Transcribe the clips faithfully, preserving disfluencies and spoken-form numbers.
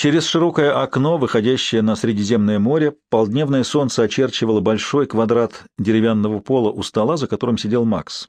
Через широкое окно, выходящее на Средиземное море, полдневное солнце очерчивало большой квадрат деревянного пола у стола, за которым сидел Макс.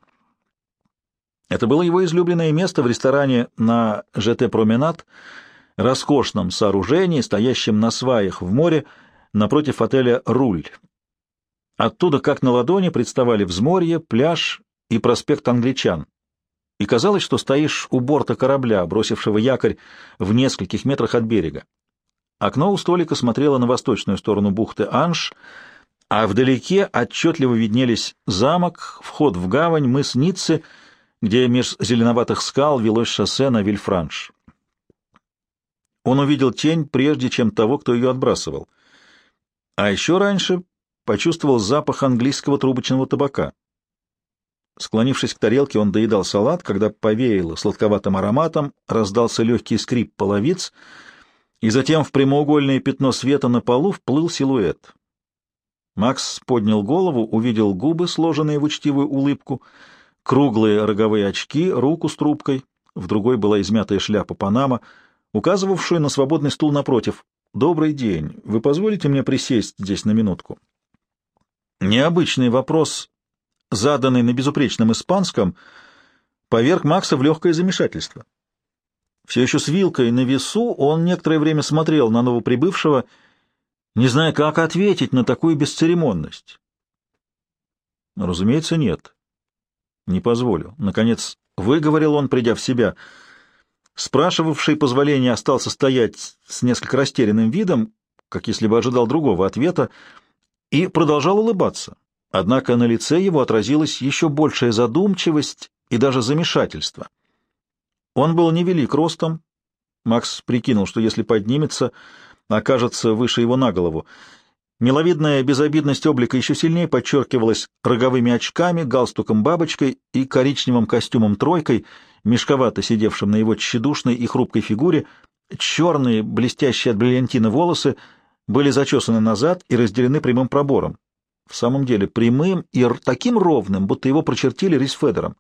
Это было его излюбленное место в ресторане на Ж Т Променад, роскошном сооружении, стоящем на сваях в море, напротив отеля «Руль». Оттуда, как на ладони, представали взморье, пляж и проспект Англичан. И казалось, что стоишь у борта корабля, бросившего якорь в нескольких метрах от берега. Окно у столика смотрело на восточную сторону бухты Анж, а вдалеке отчетливо виднелись замок, вход в гавань, мыс Ниццы, где меж зеленоватых скал велось шоссе на Вильфранш. Он увидел тень, прежде чем того, кто ее отбрасывал. А еще раньше почувствовал запах английского трубочного табака. Склонившись к тарелке, он доедал салат, когда повеяло сладковатым ароматом, раздался легкий скрип половиц, и затем в прямоугольное пятно света на полу вплыл силуэт. Макс поднял голову, увидел губы, сложенные в учтивую улыбку, круглые роговые очки, руку с трубкой, в другой была измятая шляпа Панама, указывавшую на свободный стул напротив. «Добрый день. Вы позволите мне присесть здесь на минутку?» Необычный вопрос, заданный на безупречном испанском, поверг Макса в легкое замешательство. Все еще с вилкой на весу он некоторое время смотрел на новоприбывшего, не зная, как ответить на такую бесцеремонность. Разумеется, нет. Не позволю. Наконец, выговорил он, придя в себя. Спрашивавший позволения остался стоять с несколько растерянным видом, как если бы ожидал другого ответа, и продолжал улыбаться. Однако на лице его отразилась еще большая задумчивость и даже замешательство. Он был невелик ростом. Макс прикинул, что если поднимется, окажется выше его на голову. Миловидная безобидность облика еще сильнее подчеркивалась роговыми очками, галстуком-бабочкой и коричневым костюмом-тройкой, мешковато сидевшим на его тщедушной и хрупкой фигуре. Черные, блестящие от бриллиантина волосы были зачесаны назад и разделены прямым пробором. В самом деле прямым и таким ровным, будто его прочертили рисфедером.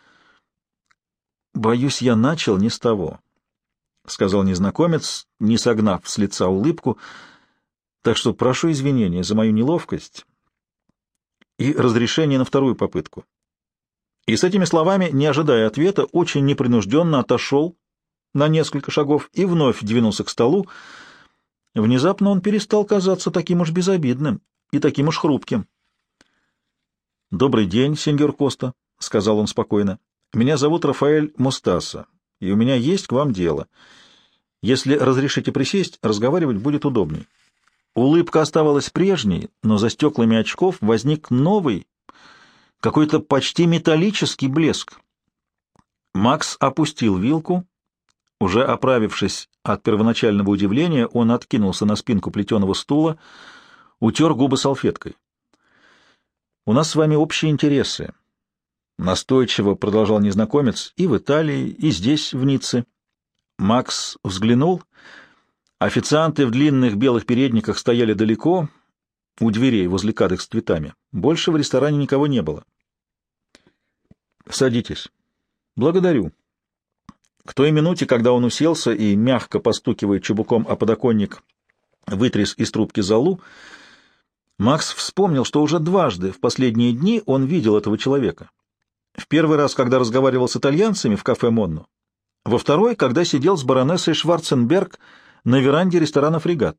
«Боюсь, я начал не с того», — сказал незнакомец, не согнав с лица улыбку, «так что прошу извинения за мою неловкость и разрешение на вторую попытку». И с этими словами, не ожидая ответа, очень непринужденно отошел на несколько шагов и вновь двинулся к столу. Внезапно он перестал казаться таким уж безобидным и таким уж хрупким. «Добрый день, сеньор Коста», — сказал он спокойно. «Меня зовут Рафаэль Мостаса, и у меня есть к вам дело. Если разрешите присесть, разговаривать будет удобней». Улыбка оставалась прежней, но за стеклами очков возник новый, какой-то почти металлический блеск. Макс опустил вилку. Уже оправившись от первоначального удивления, он откинулся на спинку плетеного стула, утер губы салфеткой. «У нас с вами общие интересы», — настойчиво продолжал незнакомец, — «и в Италии, и здесь, в Ницце». Макс взглянул. Официанты в длинных белых передниках стояли далеко, у дверей, возле кадок с цветами. Больше в ресторане никого не было. «Садитесь». «Благодарю». К той минуте, когда он уселся и, мягко постукивая чубуком о подоконник, вытряс из трубки золу, Макс вспомнил, что уже дважды в последние дни он видел этого человека. В первый раз, когда разговаривал с итальянцами в кафе «Монно», во второй, когда сидел с баронессой Шварценберг на веранде ресторана «Фрегат».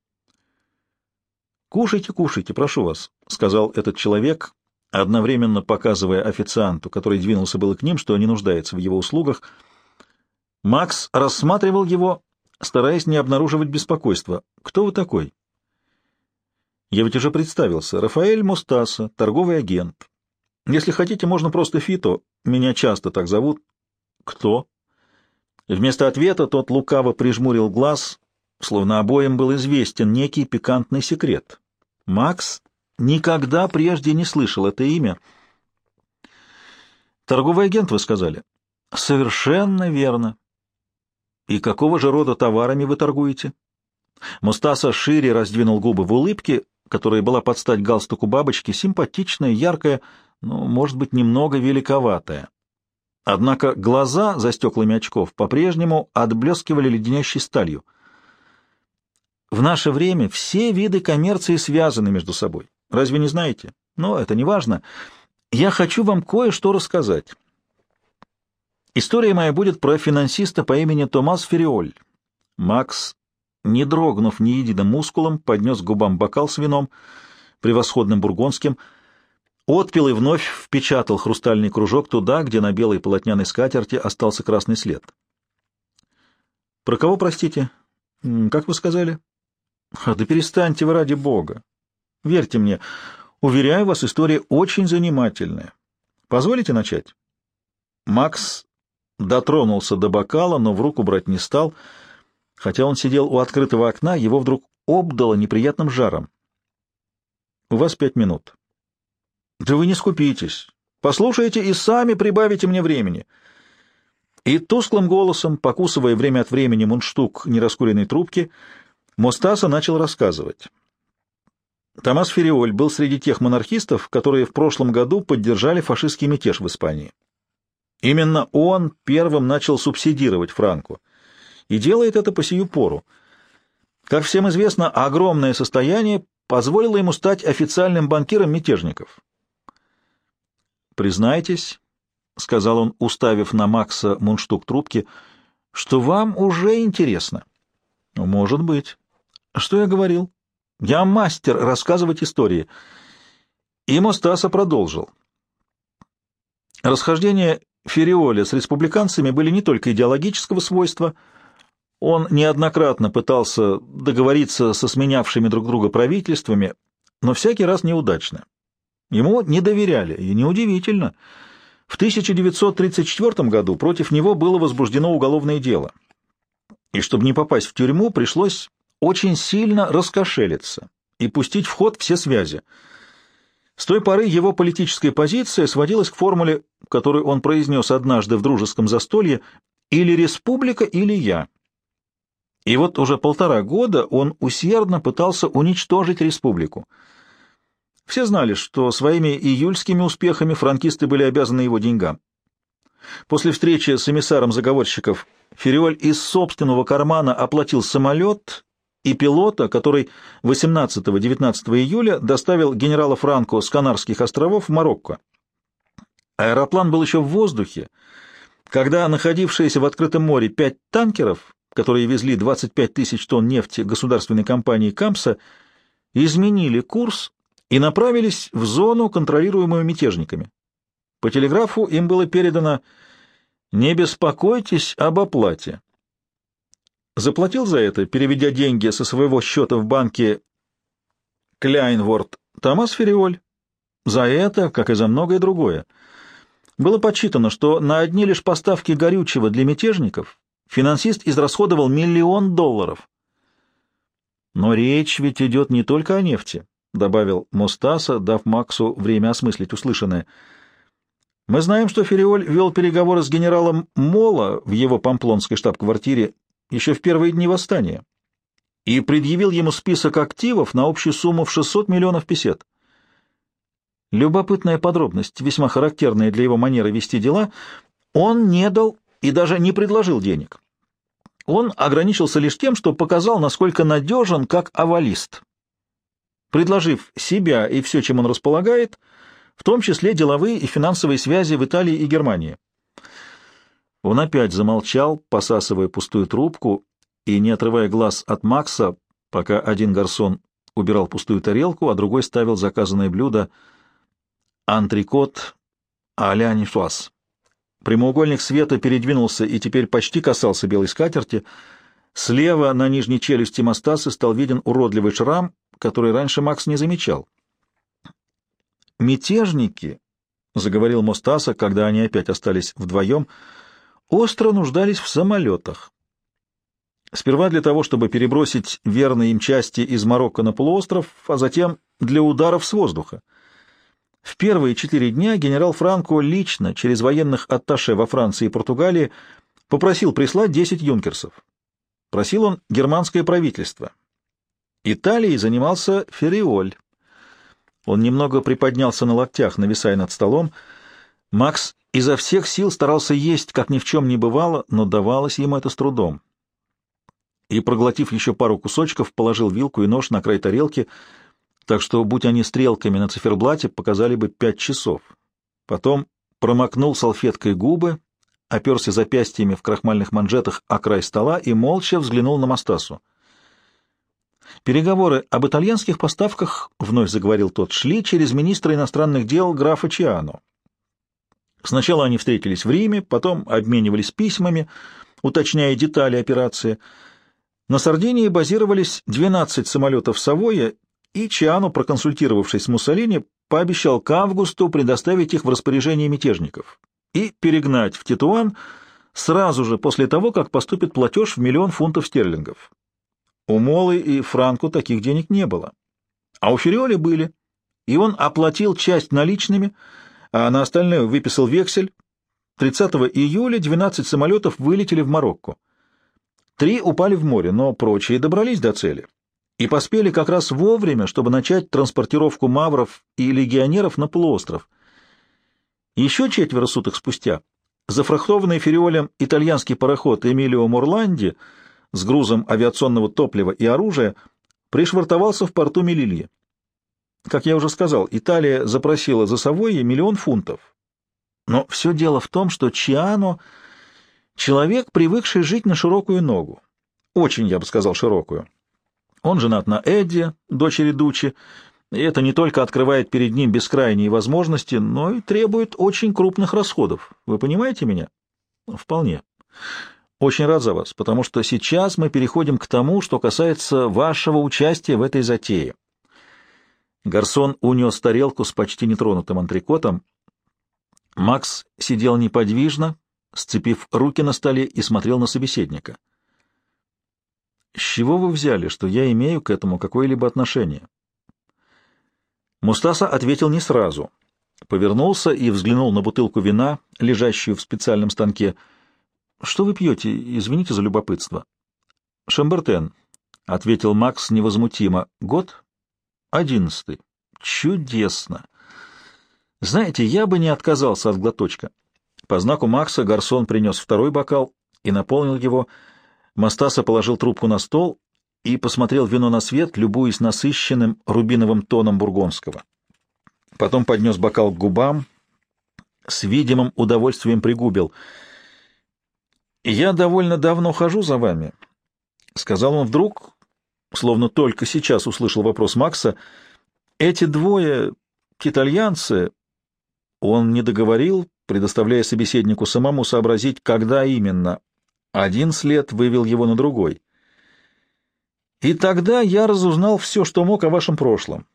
«Кушайте, кушайте, прошу вас», — сказал этот человек, одновременно показывая официанту, который двинулся было к ним, что не нуждается в его услугах. Макс рассматривал его, стараясь не обнаруживать беспокойства. «Кто вы такой?» «Я ведь уже представился. Рафаэль Мостаса, торговый агент. Если хотите, можно просто Фито. Меня часто так зовут». «Кто?» Вместо ответа тот лукаво прижмурил глаз, словно обоим был известен некий пикантный секрет. Макс никогда прежде не слышал это имя. «Торговый агент, вы сказали?» «Совершенно верно. И какого же рода товарами вы торгуете?» Мустаса шире раздвинул губы в улыбке, которая была под стать галстуку бабочки, симпатичная, яркая, но, может быть, немного великоватая. Однако глаза за стеклами очков по-прежнему отблескивали леденящей сталью. В наше время все виды коммерции связаны между собой. Разве не знаете? Но это не важно. Я хочу вам кое-что рассказать. История моя будет про финансиста по имени Томас Фериоль. Макс, не дрогнув ни единым мускулом, поднес к губам бокал с вином, превосходным бургундским, отпил и вновь впечатал хрустальный кружок туда, где на белой полотняной скатерти остался красный след. «Про кого, простите? Как вы сказали?» «Да перестаньте вы, ради бога! Верьте мне, уверяю вас, история очень занимательная. Позволите начать?» Макс дотронулся до бокала, но в руку брать не стал. Хотя он сидел у открытого окна, его вдруг обдало неприятным жаром. «У вас пять минут». «Да вы не скупитесь. Послушайте и сами прибавите мне времени». И тусклым голосом, покусывая время от времени мундштук нераскуренной трубки, Мостаса начал рассказывать. Томас Фериоль был среди тех монархистов, которые в прошлом году поддержали фашистский мятеж в Испании. Именно он первым начал субсидировать Франко и делает это по сию пору. Как всем известно, огромное состояние позволило ему стать официальным банкиром мятежников. «Признайтесь», — сказал он, уставив на Макса мундштук трубки, — «что вам уже интересно». «Может быть». «Что я говорил? Я мастер рассказывать истории». И Мостаса продолжил. Расхождения Фериоля с республиканцами были не только идеологического свойства. Он неоднократно пытался договориться со сменявшими друг друга правительствами, но всякий раз неудачно. Ему не доверяли, и неудивительно. В тысяча девятьсот тридцать четвёртом году против него было возбуждено уголовное дело. И чтобы не попасть в тюрьму, пришлось очень сильно раскошелиться и пустить в ход все связи. С той поры его политическая позиция сводилась к формуле, которую он произнес однажды в дружеском застолье: «Или республика, или я». И вот уже полтора года он усердно пытался уничтожить республику. Все знали, что своими июльскими успехами франкисты были обязаны его деньгам. После встречи с эмиссаром заговорщиков Фериоль из собственного кармана оплатил самолет и пилота, который восемнадцатого-девятнадцатого июля доставил генерала Франко с Канарских островов в Марокко. Аэроплан был еще в воздухе, когда находившиеся в открытом море пять танкеров, которые везли двадцать пять тысяч тонн нефти государственной компании «Камса», изменили курс и направились в зону, контролируемую мятежниками. По телеграфу им было передано: «Не беспокойтесь об оплате». Заплатил за это, переведя деньги со своего счета в банке Кляйнворт, Томас Фериоль. За это, как и за многое другое. Было подсчитано, что на одни лишь поставки горючего для мятежников финансист израсходовал миллион долларов. «Но речь ведь идет не только о нефти», — добавил Мостаса, дав Максу время осмыслить услышанное. «Мы знаем, что Фериоль вел переговоры с генералом Мола в его памплонской штаб-квартире еще в первые дни восстания и предъявил ему список активов на общую сумму в шестьсот миллионов песет. Любопытная подробность, весьма характерная для его манеры вести дела: он не дал и даже не предложил денег. Он ограничился лишь тем, что показал, насколько надежен как авалист, предложив себя и все, чем он располагает, в том числе деловые и финансовые связи в Италии и Германии». Он опять замолчал, посасывая пустую трубку и не отрывая глаз от Макса, пока один гарсон убирал пустую тарелку, а другой ставил заказанное блюдо антрикот а-ля нишуаз. Прямоугольник света передвинулся и теперь почти касался белой скатерти. Слева на нижней челюсти Мостасы стал виден уродливый шрам, который раньше Макс не замечал. «Мятежники», — заговорил Мостаса, когда они опять остались вдвоем, — остро нуждались в самолетах. Сперва для того, чтобы перебросить верные им части из Марокко на полуостров, а затем для ударов с воздуха. В первые четыре дня генерал Франко лично, через военных атташе во Франции и Португалии, попросил прислать десять юнкерсов. Просил он германское правительство. Италией занимался Фериоль. Он немного приподнялся на локтях, нависая над столом. Макс изо всех сил старался есть, как ни в чем не бывало, но давалось ему это с трудом. и, проглотив еще пару кусочков, положил вилку и нож на край тарелки, так что, будь они стрелками на циферблате, показали бы пять часов. Потом промокнул салфеткой губы, оперся запястьями в крахмальных манжетах о край стола и молча взглянул на Мостасу. Переговоры об итальянских поставках, — вновь заговорил тот, — шли через министра иностранных дел графа Чиано. Сначала они встретились в Риме, потом обменивались письмами, уточняя детали операции. На Сардинии базировались двенадцать самолетов Савойя, и Чиано, проконсультировавшись с Муссолини, пообещал к августу предоставить их в распоряжение мятежников и перегнать в Тетуан сразу же после того, как поступит платеж в миллион фунтов стерлингов. У Молы и Франко таких денег не было, а у Фериоли были, и он оплатил часть наличными, а на остальное выписал вексель. тридцатого июля двенадцать самолетов вылетели в Марокко. Три упали в море, но прочие добрались до цели и поспели как раз вовремя, чтобы начать транспортировку мавров и легионеров на полуостров. Еще четверо суток спустя зафрахтованный Фериолем итальянский пароход «Эмилио Морланди» с грузом авиационного топлива и оружия пришвартовался в порту Мелилье. Как я уже сказал, Италия запросила за Савойе миллион фунтов. Но все дело в том, что Чиано — человек, привыкший жить на широкую ногу. Очень, я бы сказал, широкую. Он женат на Эдди, дочери Дуччи, и это не только открывает перед ним бескрайние возможности, но и требует очень крупных расходов. Вы понимаете меня? Вполне. Очень рад за вас, потому что сейчас мы переходим к тому, что касается вашего участия в этой затее. Гарсон унес тарелку с почти нетронутым антрекотом. Макс сидел неподвижно, сцепив руки на столе, и смотрел на собеседника. «С чего вы взяли, что я имею к этому какое-либо отношение?» Мустаса ответил не сразу. Повернулся и взглянул на бутылку вина, лежащую в специальном станке. «Что вы пьете? Извините за любопытство». «Шамбертен», — ответил Макс невозмутимо. «Год?» «Одиннадцатый». «Чудесно! Знаете, я бы не отказался от глоточка». По знаку Макса гарсон принес второй бокал и наполнил его. Мостаса положил трубку на стол и посмотрел вино на свет, любуясь насыщенным рубиновым тоном бургундского. Потом поднес бокал к губам, с видимым удовольствием пригубил. «Я довольно давно хожу за вами», — сказал он вдруг, словно только сейчас услышал вопрос Макса. «Эти двое итальянцы...» Он не договорил, предоставляя собеседнику самому сообразить, когда именно. Один след вывел его на другой. «И тогда я разузнал все, что мог о вашем прошлом».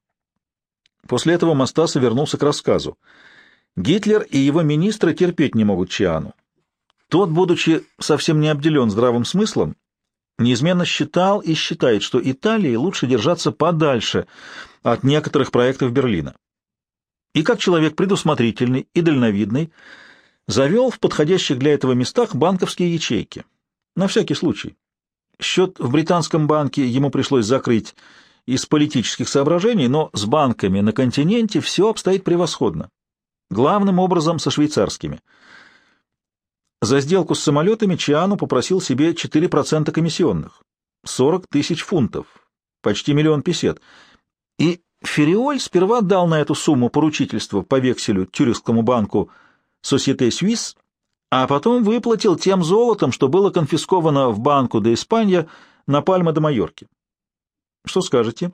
После этого Мостаса вернулся к рассказу. Гитлер и его министры терпеть не могут Чиану. Тот, будучи совсем не обделен здравым смыслом, неизменно считал и считает, что Италии лучше держаться подальше от некоторых проектов Берлина. И как человек предусмотрительный и дальновидный, завел в подходящих для этого местах банковские ячейки. На всякий случай. Счет в британском банке ему пришлось закрыть из политических соображений, но с банками на континенте все обстоит превосходно. Главным образом со швейцарскими. За сделку с самолетами Чиано попросил себе четыре процента комиссионных. сорок тысяч фунтов. Почти миллион песет. И Фериоль сперва дал на эту сумму поручительство по векселю Тюрихскому банку Société Suisse, а потом выплатил тем золотом, что было конфисковано в Банку де Испанья на Пальма-де-Майорке. Что скажете?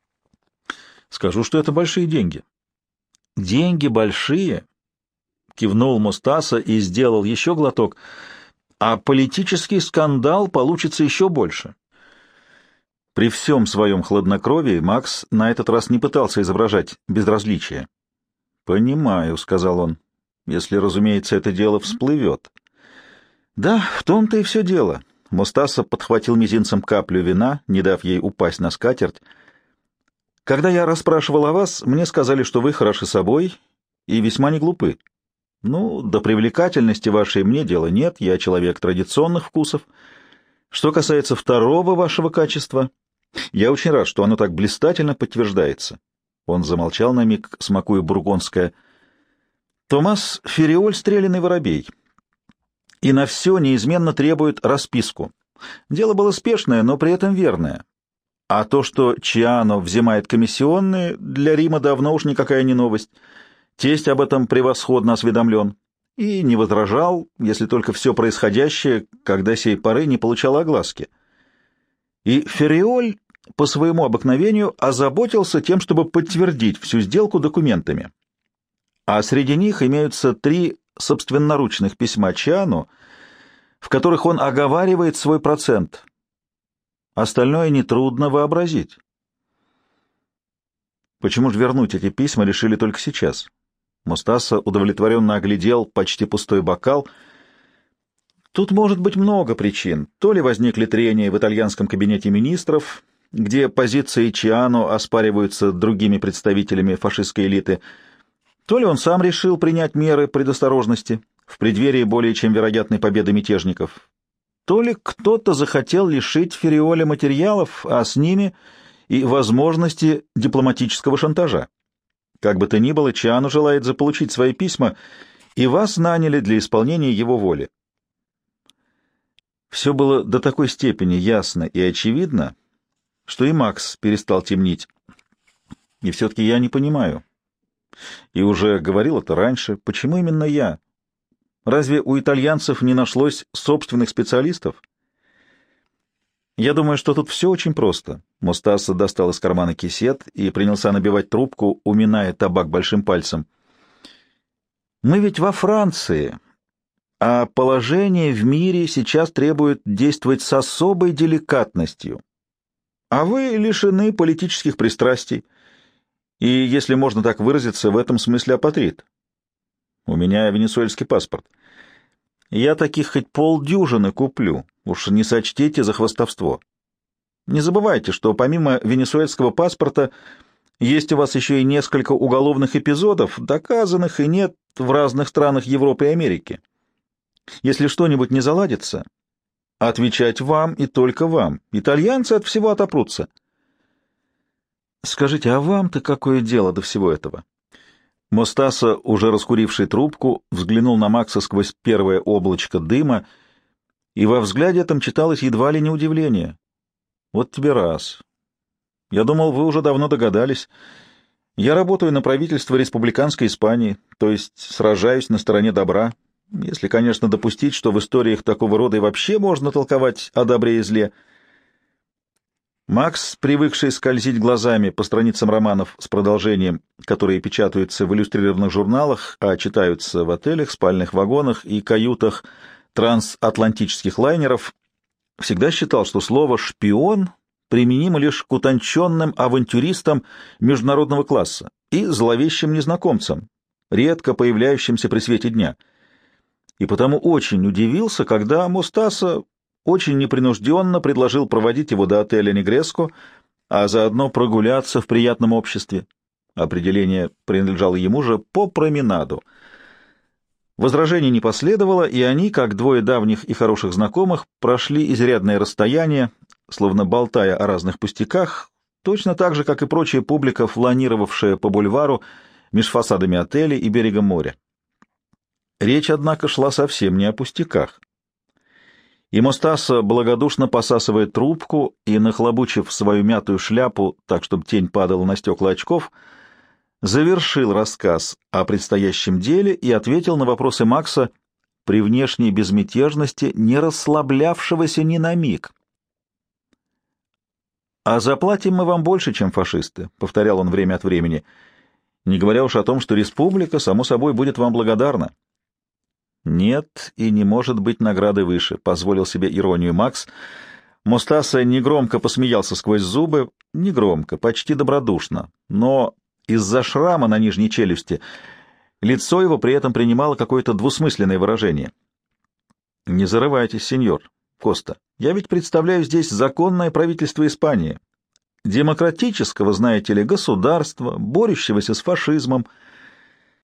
Скажу, что это большие деньги. Деньги большие, кивнул Мостаса и сделал еще глоток, а политический скандал получится еще больше. При всем своем хладнокровии Макс на этот раз не пытался изображать безразличие. «Понимаю», — сказал он, — «если, разумеется, это дело всплывет». «Да, в том-то и все дело». Мостаса подхватил мизинцем каплю вина, не дав ей упасть на скатерть. «Когда я расспрашивал о вас, мне сказали, что вы хороши собой и весьма не глупы. Ну, до привлекательности вашей мне дела нет, я человек традиционных вкусов. Что касается второго вашего качества, я очень рад, что оно так блистательно подтверждается». Он замолчал на миг, смакуя бургундское. «Томас Фериоль — стреляный воробей, и на все неизменно требует расписку. Дело было спешное, но при этом верное. А то, что Чиано взимает комиссионные, для Рима давно уж никакая не новость. Тесть об этом превосходно осведомлен и не возражал, если только все происходящее, когда сей поры не получало огласки. И Ферриоль по своему обыкновению озаботился тем, чтобы подтвердить всю сделку документами. А среди них имеются три собственноручных письма Чиано, в которых он оговаривает свой процент. Остальное нетрудно вообразить. Почему же вернуть эти письма решили только сейчас? Мустаса удовлетворенно оглядел почти пустой бокал. Тут может быть много причин. То ли возникли трения в итальянском кабинете министров, где позиции Чиано оспариваются другими представителями фашистской элиты, то ли он сам решил принять меры предосторожности в преддверии более чем вероятной победы мятежников, то ли кто-то захотел лишить Ферриоля материалов, а с ними и возможности дипломатического шантажа. Как бы то ни было, Чиано желает заполучить свои письма, и вас наняли для исполнения его воли. Все было до такой степени ясно и очевидно, что и Макс перестал темнить. И все-таки я не понимаю. И уже говорил это раньше. Почему именно я? Разве у итальянцев не нашлось собственных специалистов? Я думаю, что тут все очень просто. Мустаса достал из кармана кисет и принялся набивать трубку, уминая табак большим пальцем. Мы ведь во Франции, а положение в мире сейчас требует действовать с особой деликатностью. А вы лишены политических пристрастий. И, если можно так выразиться, в этом смысле апатрид. У меня венесуэльский паспорт. Я таких хоть полдюжины куплю, уж не сочтите за хвастовство. Не забывайте, что помимо венесуэльского паспорта есть у вас еще и несколько уголовных эпизодов, доказанных и нет в разных странах Европы и Америки. Если что-нибудь не заладится, отвечать вам и только вам. Итальянцы от всего отопрутся. Скажите, а вам-то какое дело до всего этого? Мустаса, уже раскуривший трубку, взглянул на Макса сквозь первое облачко дыма, и во взгляде этом читалось едва ли не удивление. Вот тебе раз. Я думал, вы уже давно догадались. Я работаю на правительство республиканской Испании, то есть сражаюсь на стороне добра, если, конечно, допустить, что в историях такого рода и вообще можно толковать о добре и зле. Макс, привыкший скользить глазами по страницам романов с продолжением, которые печатаются в иллюстрированных журналах, а читаются в отелях, спальных вагонах и каютах трансатлантических лайнеров, всегда считал, что слово «шпион» применимо лишь к утонченным авантюристам международного класса и зловещим незнакомцам, редко появляющимся при свете дня. И потому очень удивился, когда Мустаса очень непринужденно предложил проводить его до отеля «Негреско», а заодно прогуляться в приятном обществе. Определение принадлежало ему же по променаду. Возражений не последовало, и они, как двое давних и хороших знакомых, прошли изрядное расстояние, словно болтая о разных пустяках, точно так же, как и прочая публика, фланировавшая по бульвару меж фасадами отеля и берегом моря. Речь, однако, шла совсем не о пустяках. И Мустаса, благодушно посасывая трубку и нахлобучив свою мятую шляпу так, чтобы тень падала на стекла очков, завершил рассказ о предстоящем деле и ответил на вопросы Макса при внешней безмятежности, не расслаблявшегося ни на миг. «А заплатим мы вам больше, чем фашисты», — повторял он время от времени, не говоря уж о том, что республика, само собой, будет вам благодарна. «Нет и не может быть награды выше», — позволил себе иронию Макс. Мустаса негромко посмеялся сквозь зубы, негромко, почти добродушно, но из-за шрама на нижней челюсти лицо его при этом принимало какое-то двусмысленное выражение. «Не зарывайтесь, сеньор Коста, я ведь представляю здесь законное правительство Испании, демократического, знаете ли, государства, борющегося с фашизмом».